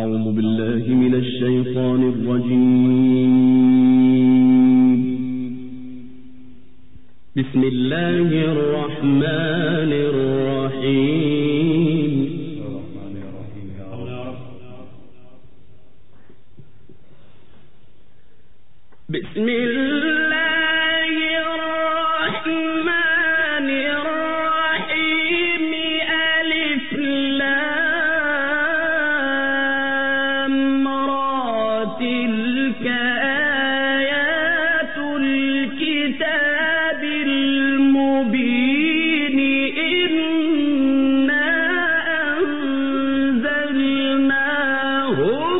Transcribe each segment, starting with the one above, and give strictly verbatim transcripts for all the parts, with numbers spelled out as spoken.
أعوذ بالله من الشيطان الرجيم. بسم الله الرحمن الرحيم. بسم الله الرحمن الرحيم. ألف لام را تلك آيات الكتاب المبين. إنا أنزلناه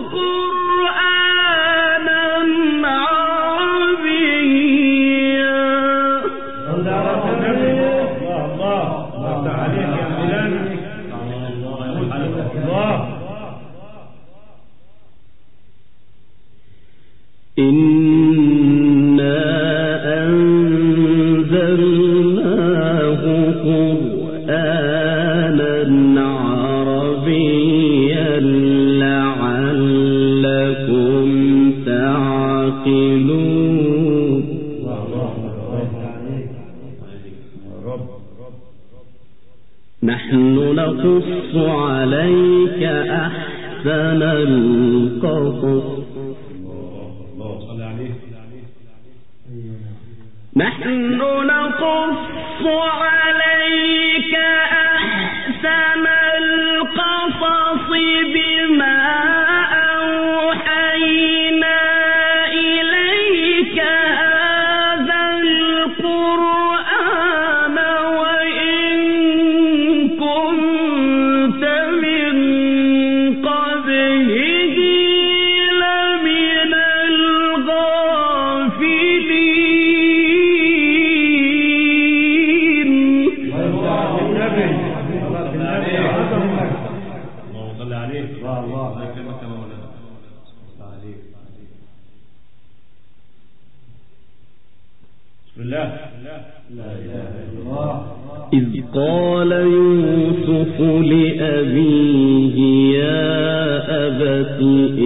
قرآنا عربيا. إنا أنزلناه قرآنا عربيا لعلكم تعقلون. نحن نقص عليك أحسن القصص. نحن نقص عليك أحسن القصص بما أوحينا إليك هذا القرآن وإن كنت من قبله لمن الغافلين. إذ قال يوسف لأبيه يا أبت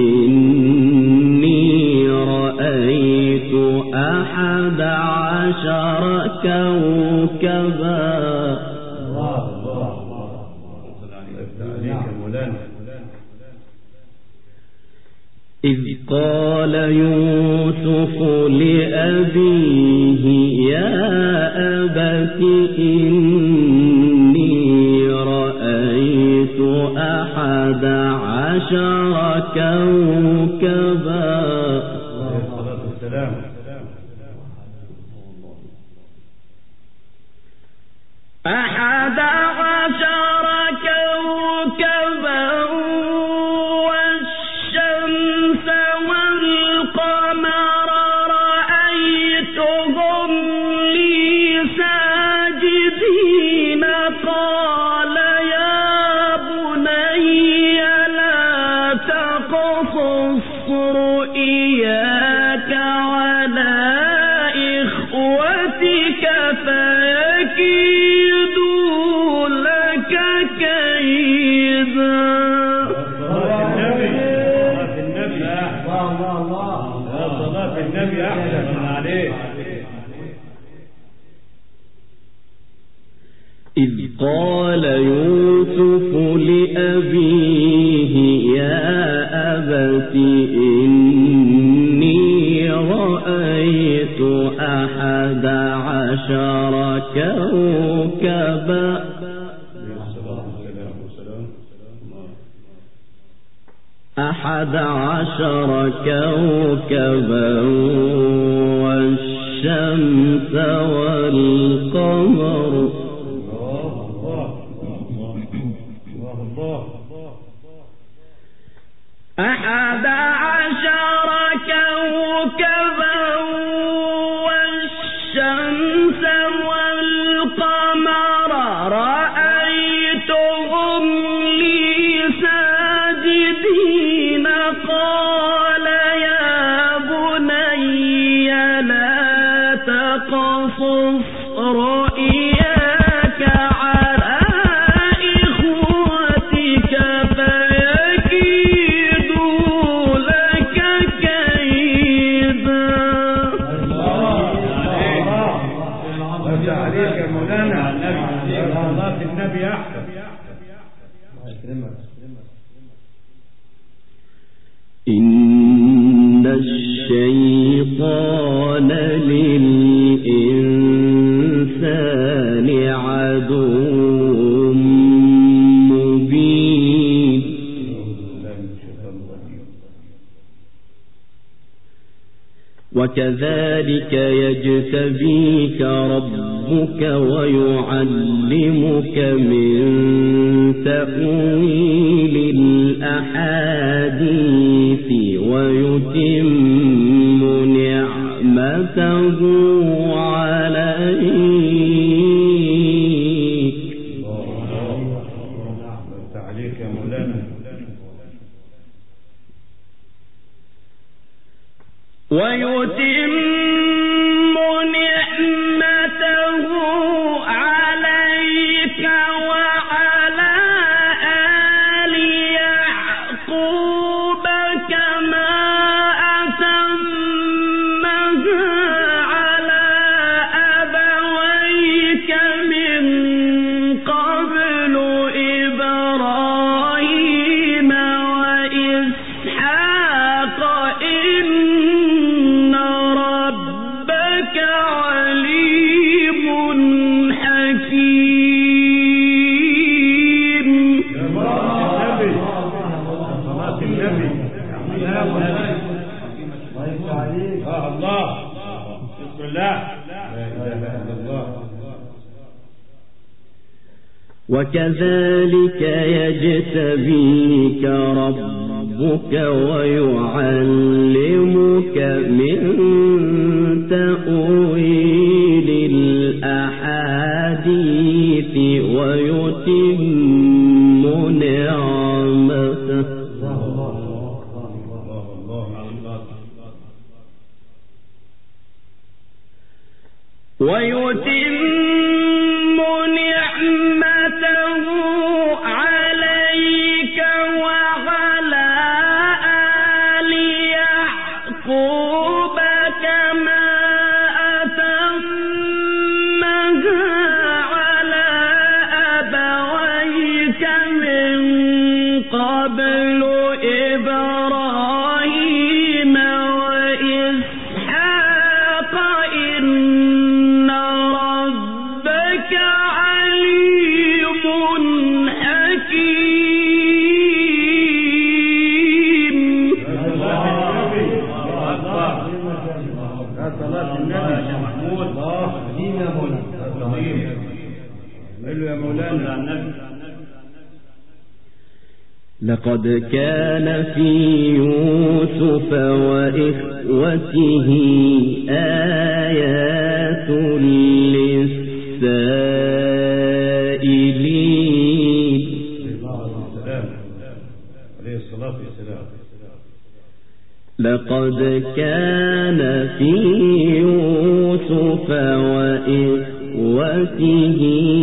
إني رأيت أحد عشر كوكبا. إذ قال يوسف لأبيه يا أبت إني رأيت أحد عشر كوكبا. أحد عشر كوكبا والشمس والقمر رأيتهم لي ساجدين. قال يا بني لا تقصص رؤياك على إخوتك فيكيدوا لك كيدا. صلاة النبي أحسن عليك. إذ قال يوسف لأبيه يا أبت إني رأيت أحد عشر كوكبا. أحد عشر كوكبا والشمس والقمر. أحد عشر كوكبا والشمس والقمر رأيتهم لي ساجدين. قال يا بني لا تقصص رؤياك على إخوتك فيكيدوا وكذلك يجتبيك ربك ويعلمك من تأويل الأحاديث ويتم نعمته عليك. عليك يا مولانا. ويتم نعمته عليك وعلى آل يعقوب كما أتمها على أبويك من قبل إبراهيم وإسحاق إن ربك عليم حكيم. صلاة النبي. الله. بسم الله. لا إله إلا الله. وكذلك يجتبيك ربك ويعلمك من تأويل الأحاديث ويتم نعمته ويتم نعمته عليك وعلى آل يعقوب كما أتمها على أبويك من قبل إبراهيم وإسحاق إن ربك عليم حكيم. صلاة النبي يا محمود. يا مولانا. لقد كان في يوسف وإخوته آيات للسائلين. عليه الصلاة والسلام. لقد كان في يوسف وإخوته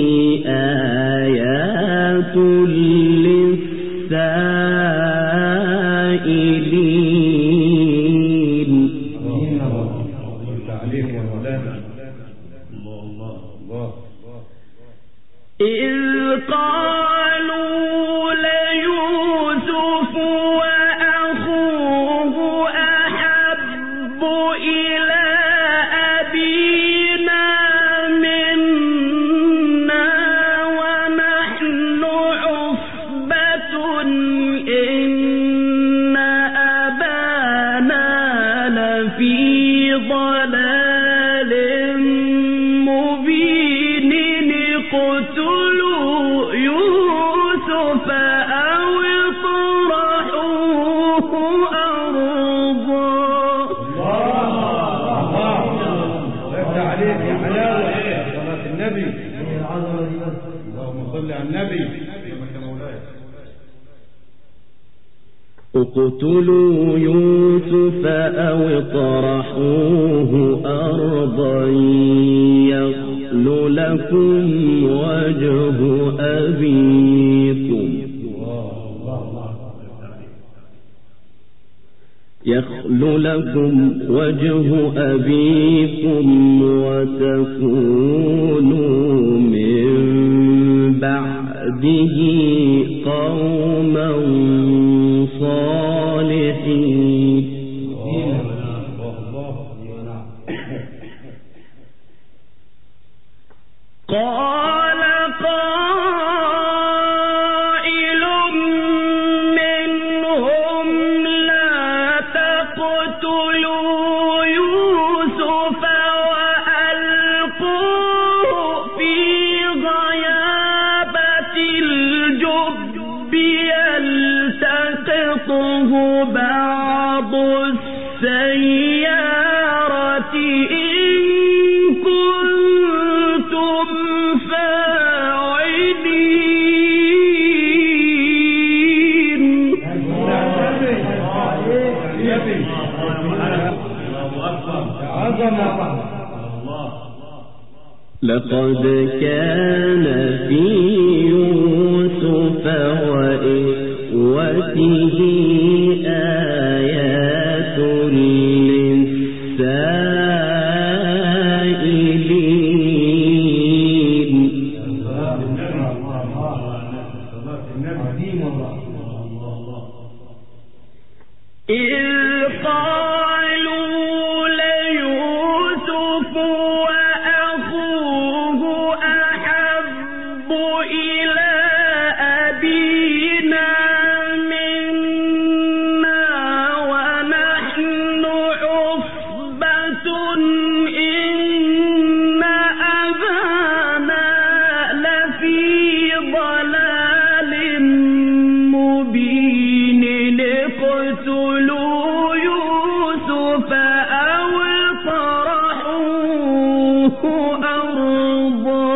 آيات للسائلين. عليك يا مولانا. الله الله الله. إذ قالوا ليوسف وأخوه أحب إلى أبينا منا ونحن عصبة إن أبانا لفي ضلال مبين. اقتلوا يوسف أو اطرحوه أرضا. الله عليك يا حلاوة. صلاة النبي. اللهم صل على النبي. اقتلوا يوسف أو اطرحوه أرضا يخل لكم وجه أبيكم يخل لكم وجه أبيكم وتكونوا من بعده قوما صالحين. قال قائل منهم لا تقتلوا يوسف بعض السيارة إن كنتم فاعلين. لقد كان في يوسف وإخوته آيات للسائلين. إذ قالوا ليوسف وأخوه أحب إلى أبينا منا ونحن عصبة إن أبانا لفي ضلال مبين. اقتلوا يوسف أو اطرحوه أرضا.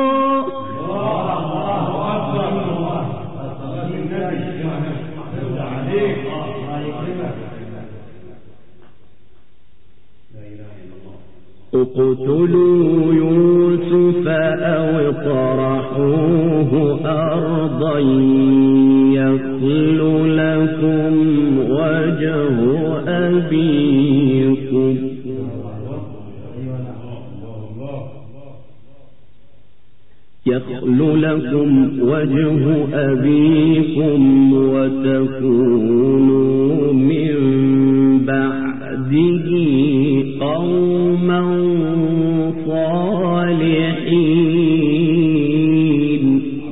اقتلوا يوسف أو اطرحوه أرضا يخل لكم وجه أبيكم يخل لكم وجه أبيكم وتكونوا من بعده قوما صالحين.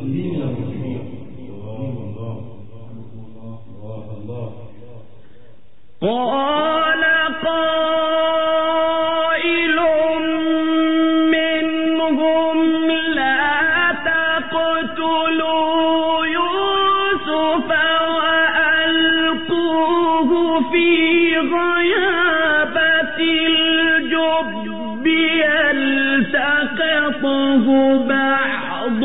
قال قائل منهم لا تقتلوا يوسف وألقوه في غيابة الجب يلتقطه بعض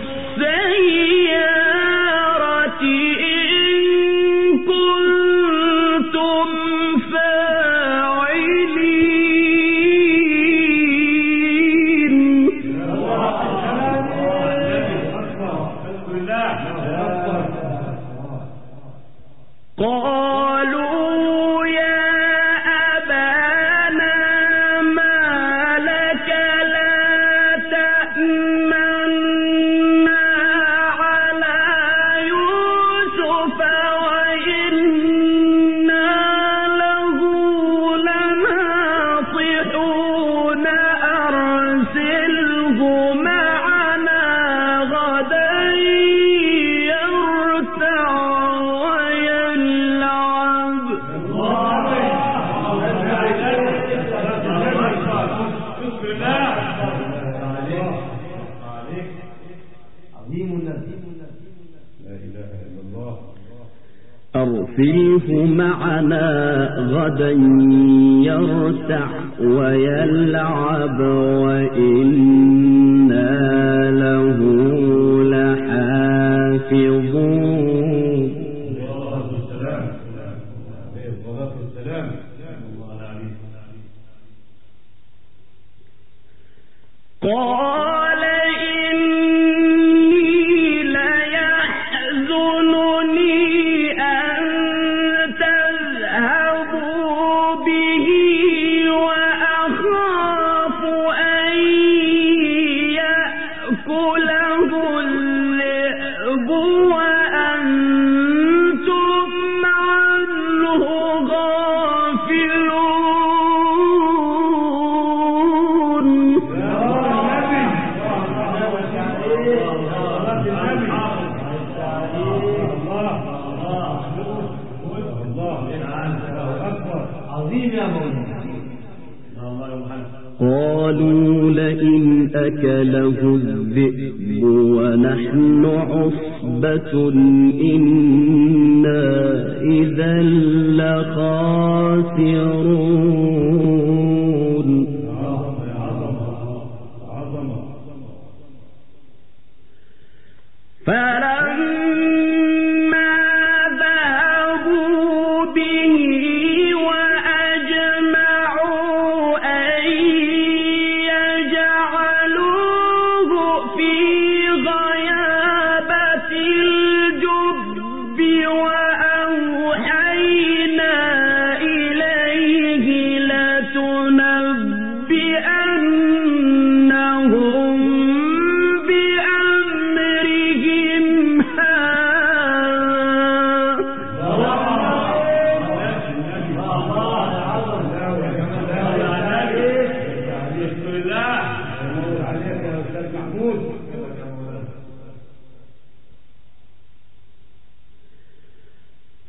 السيارة إن كنتم فاعلين. قالوا يا أبانا ما لك لا تأمنا على يوسف وإنا له لناصحون. أرسله معنا غدا يرتع ويلعب. أرسله معنا غدا يرتع ويلعب وإنا له لحافظون. قال إني ليحزنني أن تذهبوا به وأخاف أن يأكله الذئب وأنتم عنه غافلون. قالوا لئن أكله الذئب ونحن عصبة إنا إذا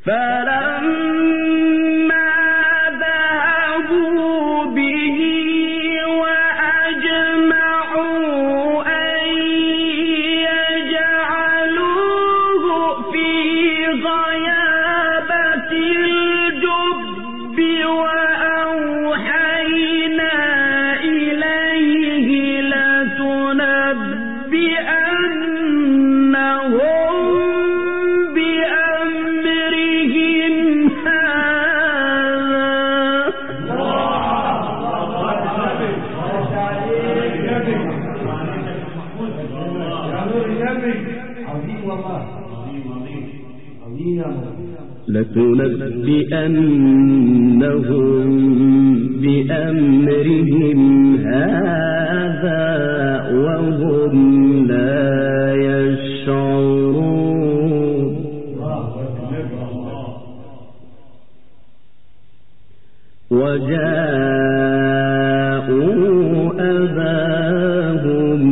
فلما ذهبوا به وأجمعوا أن يجعلوه في غيابة الجب وأوحينا إليه لتنبئنهم بأمرهم لتنبئنهم بأمرهم هذا وهم لا يشعرون وجاءوا أباهم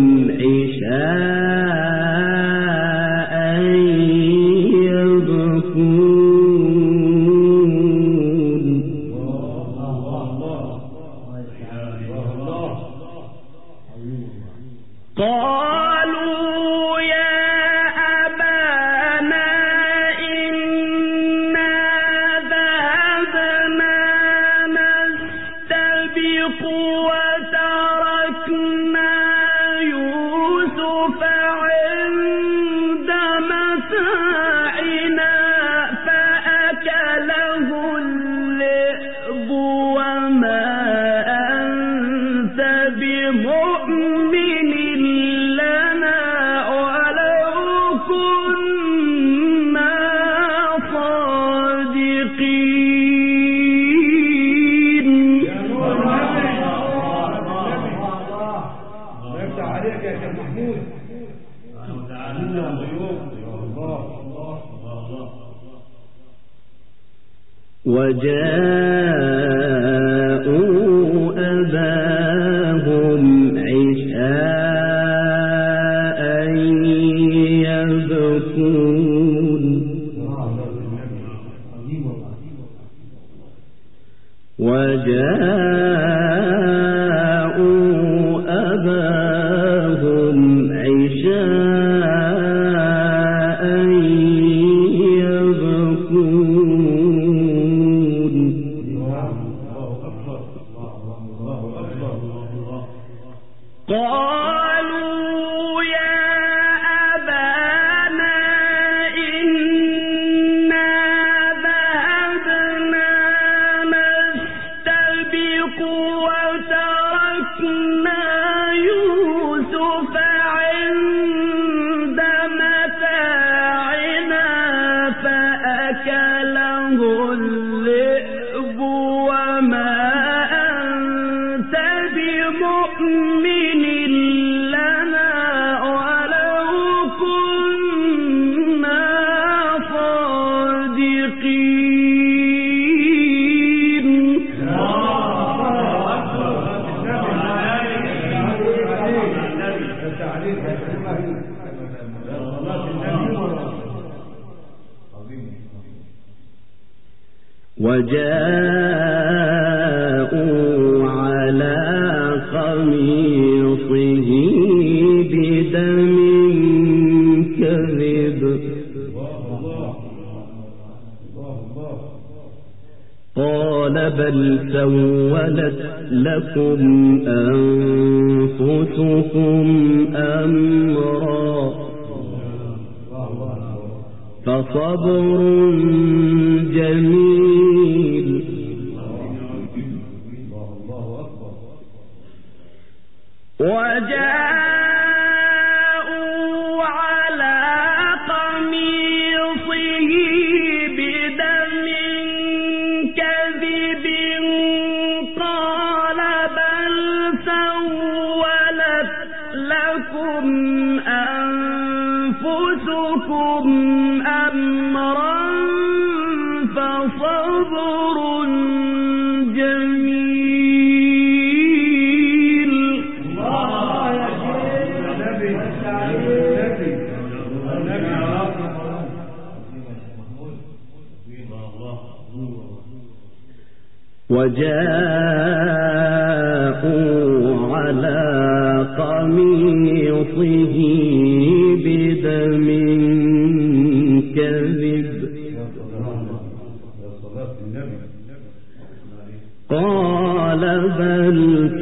عشاء يبكون قالوا يا أبانا إنا ذهبنا نستبق وتركنا يوسف عند متاعنا فأكله الذئب وما أنت بمؤمن لنا ولو كنا صادقين. عليك يا شيخ محمود. وجاءوا أباهم عشاء يبكون وجاءوا أباهم عشاء يبكون قالوا يا أبانا إنا ذهبنا نستبق وتركنا يوسف عند متاعنا فأكله الذئب وما أنت بمؤمن لنا ولو كنا صادقين. وجاءوا على قميصه بدم كذب قال بل سولت لكم أنفسكم أمرا فصبر جميل وجاءوا على قميصه بدم كذب قال بل سولت لكم أنفسكم أمرا فصبر جميل. وجاءوا على قميصه بدم كذب قال بل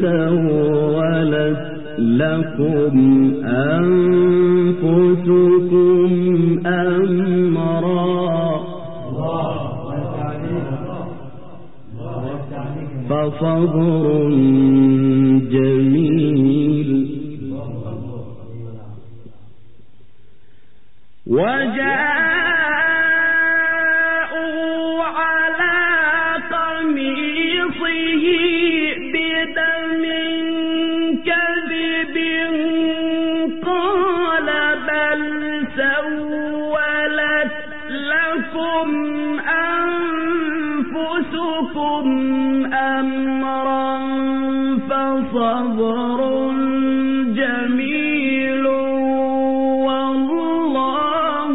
سولت لكم أنفسكم أمرا فصبر جميل وجاءوا على قميصه بدم كذب قال بل سولت لكم أنفسكم أمرا فصبر جميل والله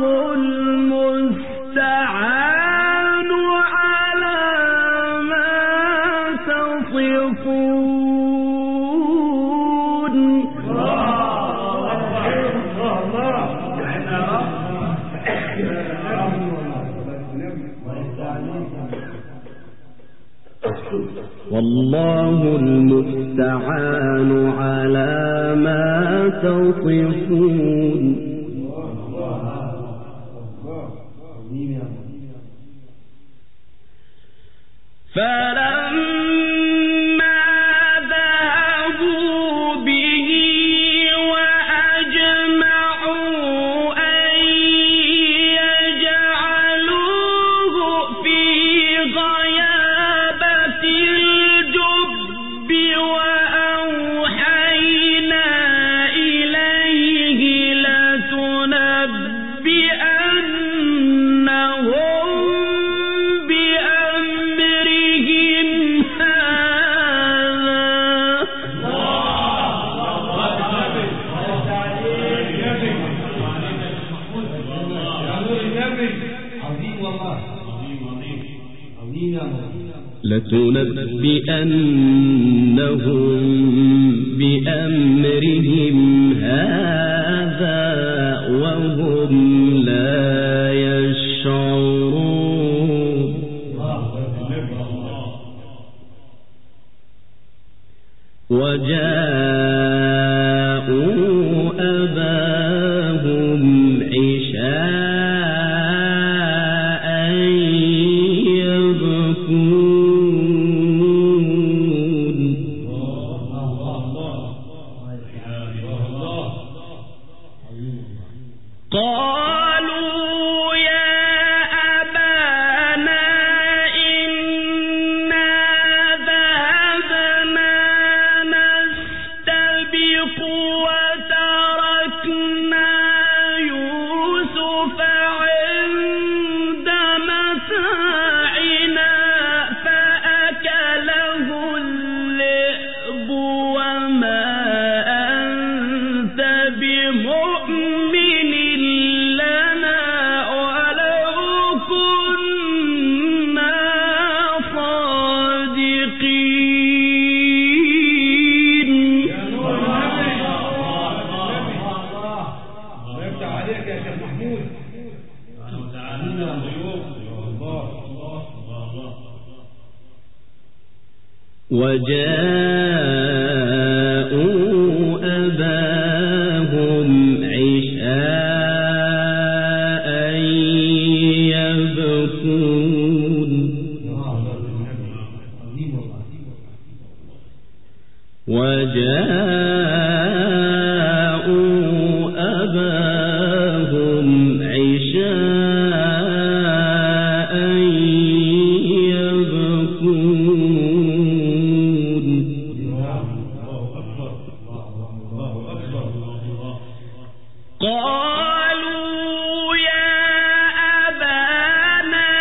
المستعان على ما تصفون. والله المستعان على ما تصفون. فلما ذهبوا به وأجمعوا أن يجعلوه في غيابة الجب وأوحينا إليه لتنبئنهم بأمرهم لتنبئنهم بأمرهم هذا وهم لا يشعرون. وجاءوا أباهم عشاء يبكون قالوا يا أبانا إنا ذهبنا نستبق وتركنا يوسف عند متاعنا فأكله الذئب وما أنت بمؤمن لنا ولو كنا صادقين. عليك يا شيخ محمود. وجاءوا أباهم عشاء يبكون وجاءوا أباهم عشاء يبكون قالوا يا أبانا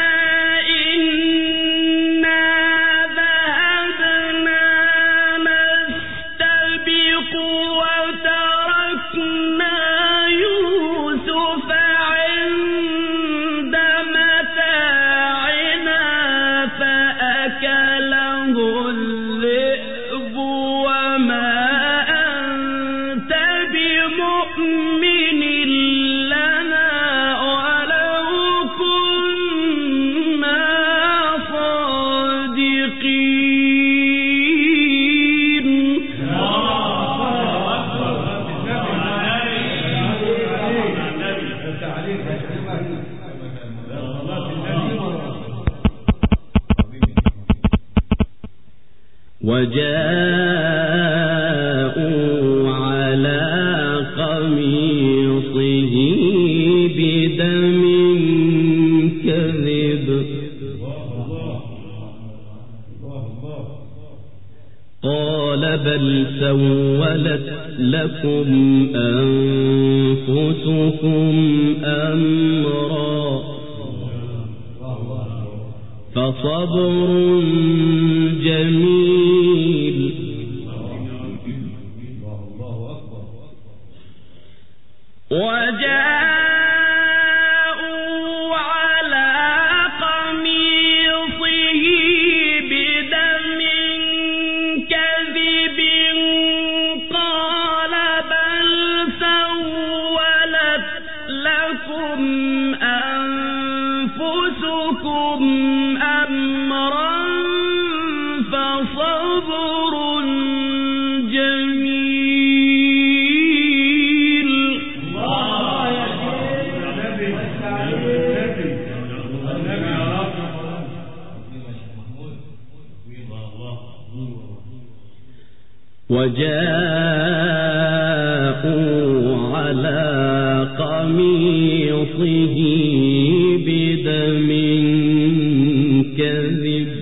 إنا ذهبنا نستبق وتركنا يوسف عند متاعنا وجاءوا على قميصه بدم كذب قال بل سولت لكم أنفسكم أمرا فصبر جميل وجاءوا على قميصه بدم كذب قال بل سولت لكم أنفسكم أمرا فصبر جميل وجاءوا على قميصه بدم كذب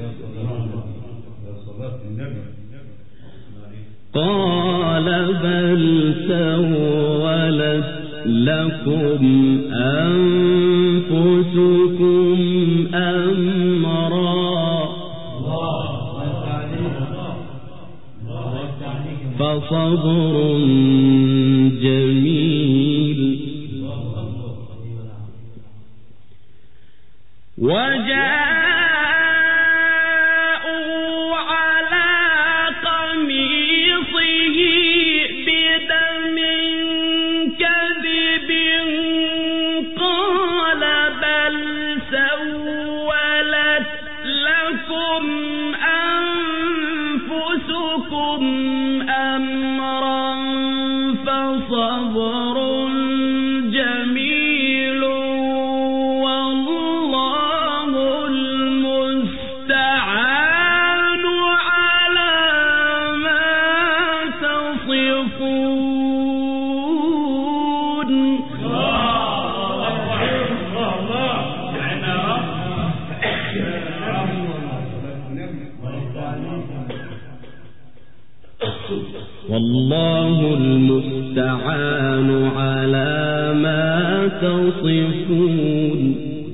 قال بل سولت لكم أنفسكم أمرا فصبر جميل وجاءوا على قميصه بدم كذب قال بل سولت لكم أنفسكم أمرا فصبر جميل والله المستعان على ما تصفون والله المستعان على ما تصفون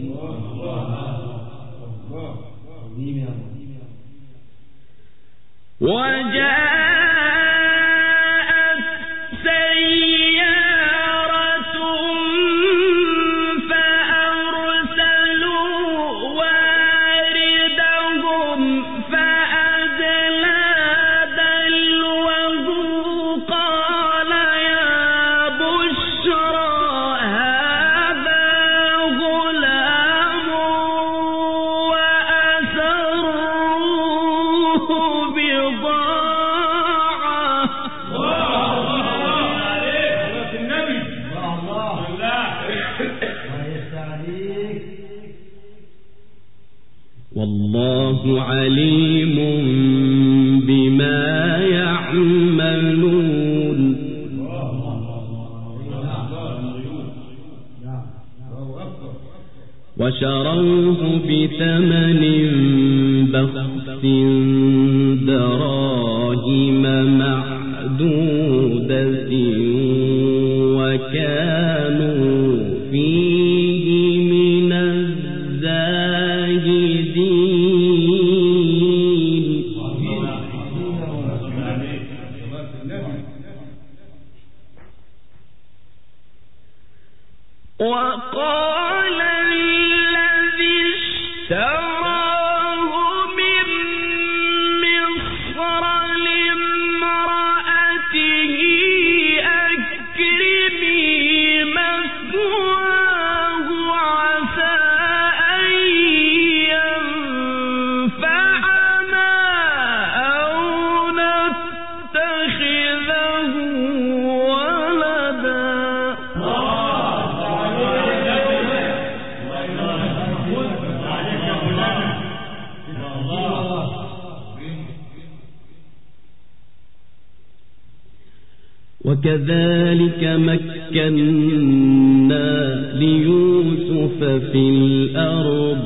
وجاءت سيارة فأرسلوا واردهم فأدلى دلوه قال يا بشرى هذا غلام وأسروه بضاعة والله عليم بما يعملون وشروه بثمن بخس دراهم معدودة وكانوا فيه من الزاهدين وقال الذي اشتراه من مصر لامرأته أكرمي مثواه عسى أن ينفعنا وكذلك مكنا ليوسف في الأرض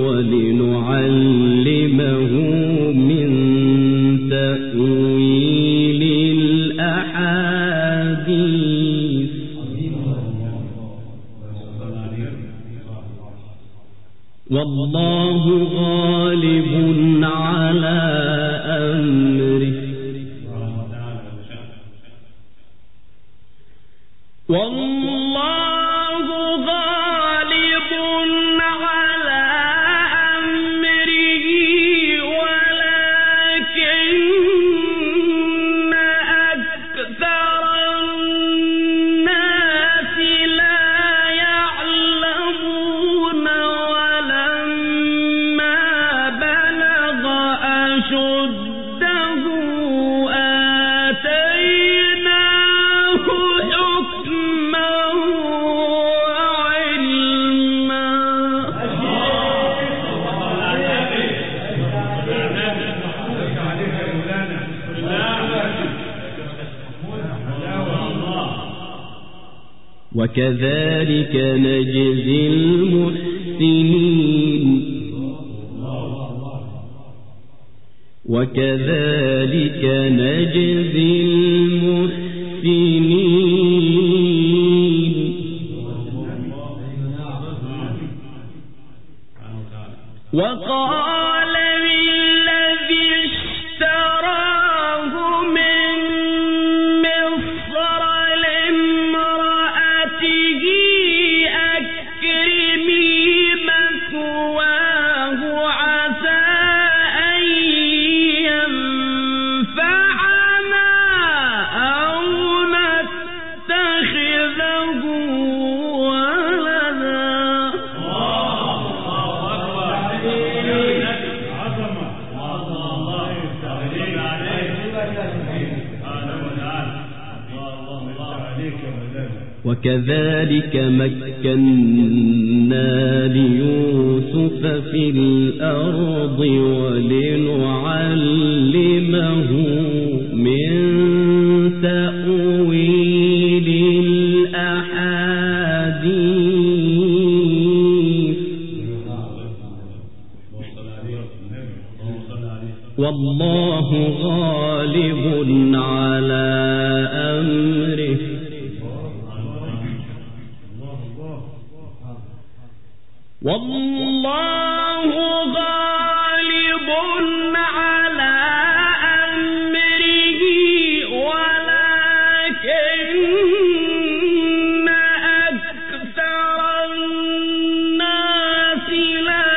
ولنعلمه من تأويل الأحاديث والله غالب على أمره والله غالب على أمره ولكن أكثر الناس لا يعلمون ولما بلغ أشده آتيناه حكما وعلما وكذلك نجزي المحسنين وكذلك نجزي المحسنين وقال للذي اشتراه من مصر لامرأته أكرمي مثواه عسى أن ينفعنا أو نتخذه ولدا وكذلك مكنا ليوسف في الأرض ولنعلمه من تأويل الأحاديث والله غالب على أمره والله غالب على أمره ولكن أكثر الناس لا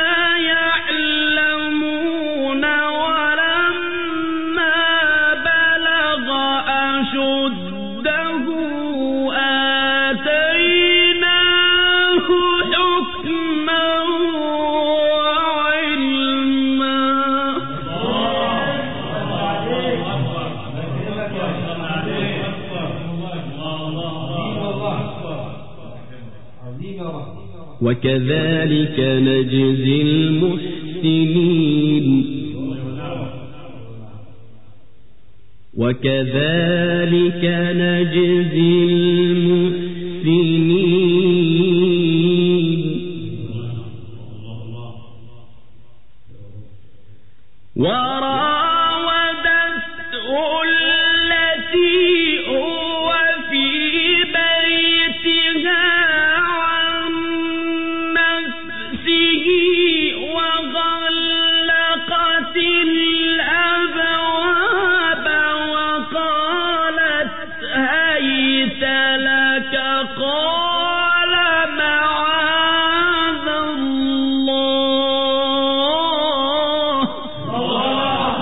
يعلمون ولما بلغ أشده آتيناه حكما وكذلك نجزي المحسنين وكذلك نجزي المحسنين وراودته التي هو في بيتها عن نفسه وغلقت الأبواب وقالت هيت لك قال معاذ الله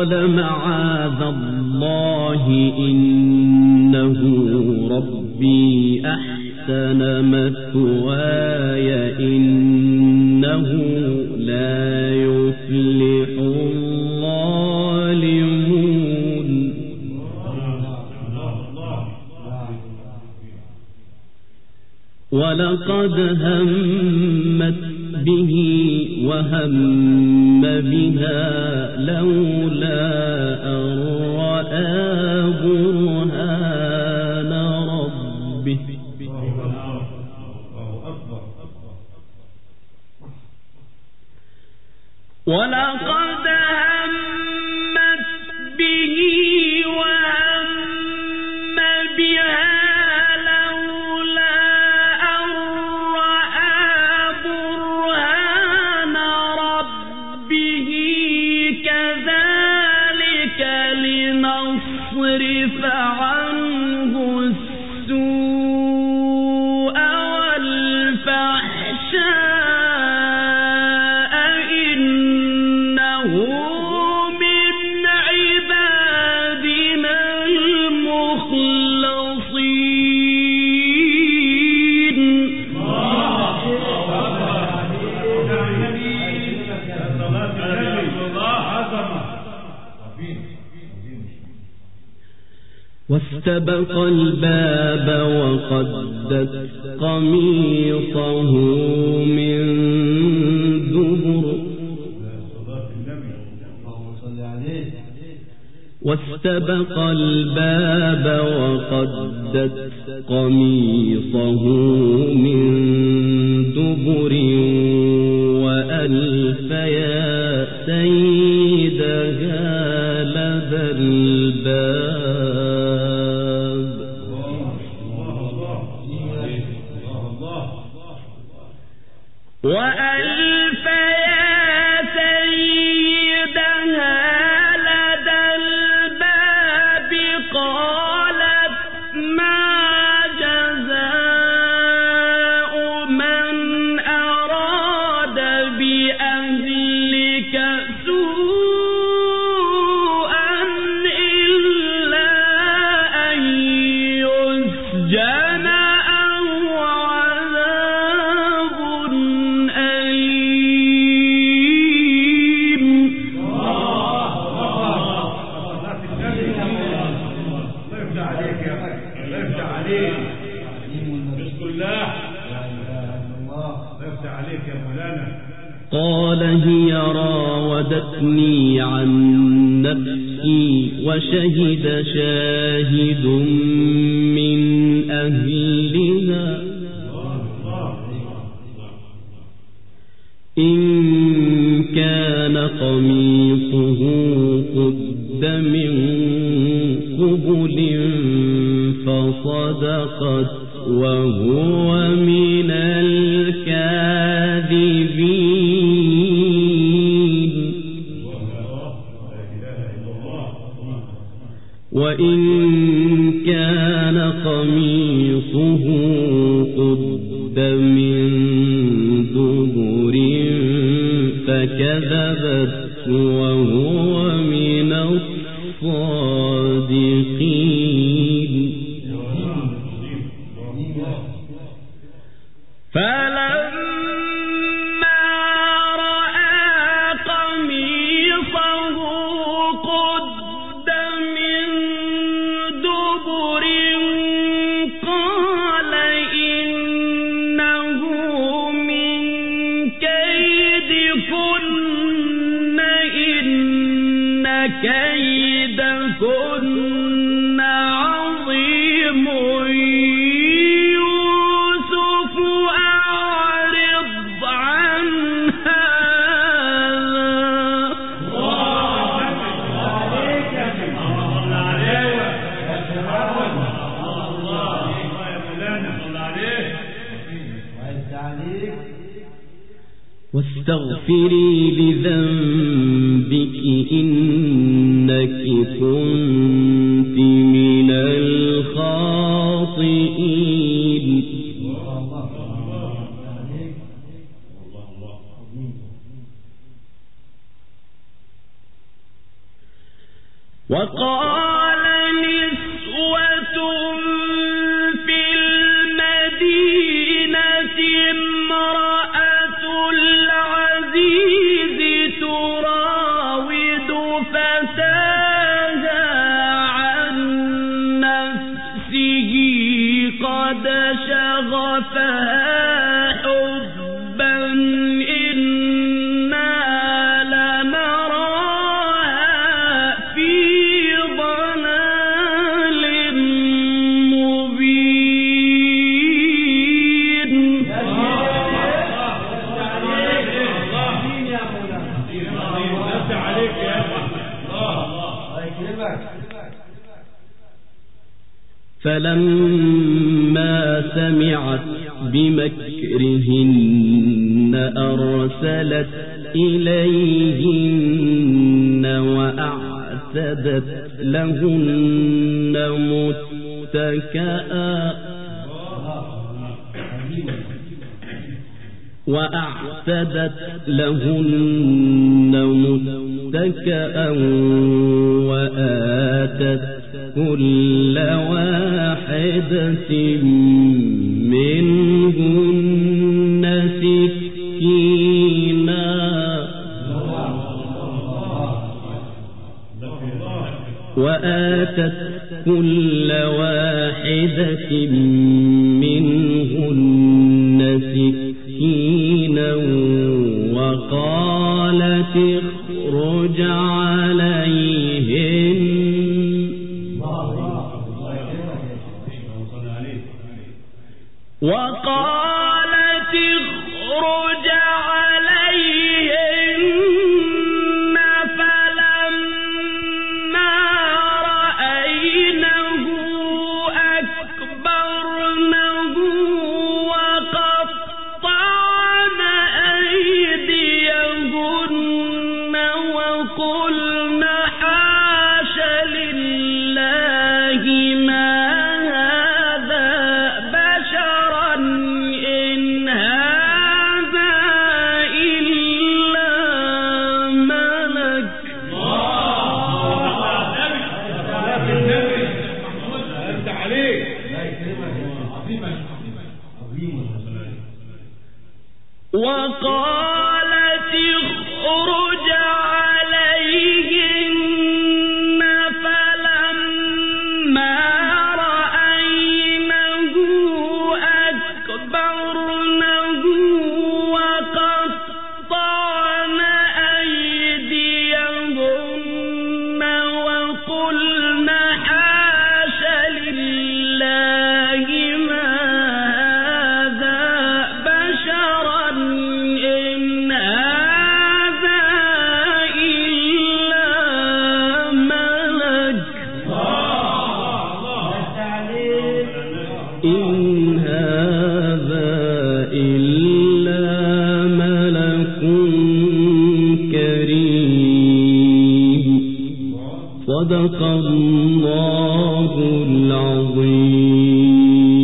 قال معاذ الله إنه ربي أحسن مثواي إنه لا يفلح الظالمون ولقد همت به وهم بها لولا أن رأى برهان ربه ولقد همت به وهم بها لولا أن رأى برهان ربه كذلك لنصرف عنه السوء والفحشاء إنه من عبادنا المخلصين واستبق الباب وقدت قميصه من دبر واستبق الباب وقدت قميصه من دبر وألف يا سيدها لدى الباب وألف يا سيدها لدى الباب قالت ما جزاء من أراد بأهلك سوءا إلا أن يسجن أو عذاب أليم قال هي راودتني عن نفسي وشهد شاهد من أهلها إن كان قميصه قد من قبل فصدقت وهو من الكاذبين وإن كان قميصه قد من دبر فكذبت وهو من الصادقين فلما رأى قميصه قد من دبر قال إنه من كيدكن إن كيدكن عظيم واستغفري لذنبك إنك كنت من الخاطئين وقال نسوة في المدينة امرأة العزيز تراود فتاها عن نفسه قد شغفها فلما سمعت بمكرهن أرسلت إليهن وأعتدت لهن متكئا وأعتدت لهن متكئا وآتت كل واحدة منهن سكينا وآتت كل واحدة منهن سكينا وقالت اخرج عليهن وقالت اخرج عليهن فلما رأينه أكبرنه وقطعن أيديهن وقلن حاش لله ما وقالت اخرج عليهن فلما رأينه أكبرنه وقطعن أيديهن وقلن حاش لله ما صدق الله العظيم.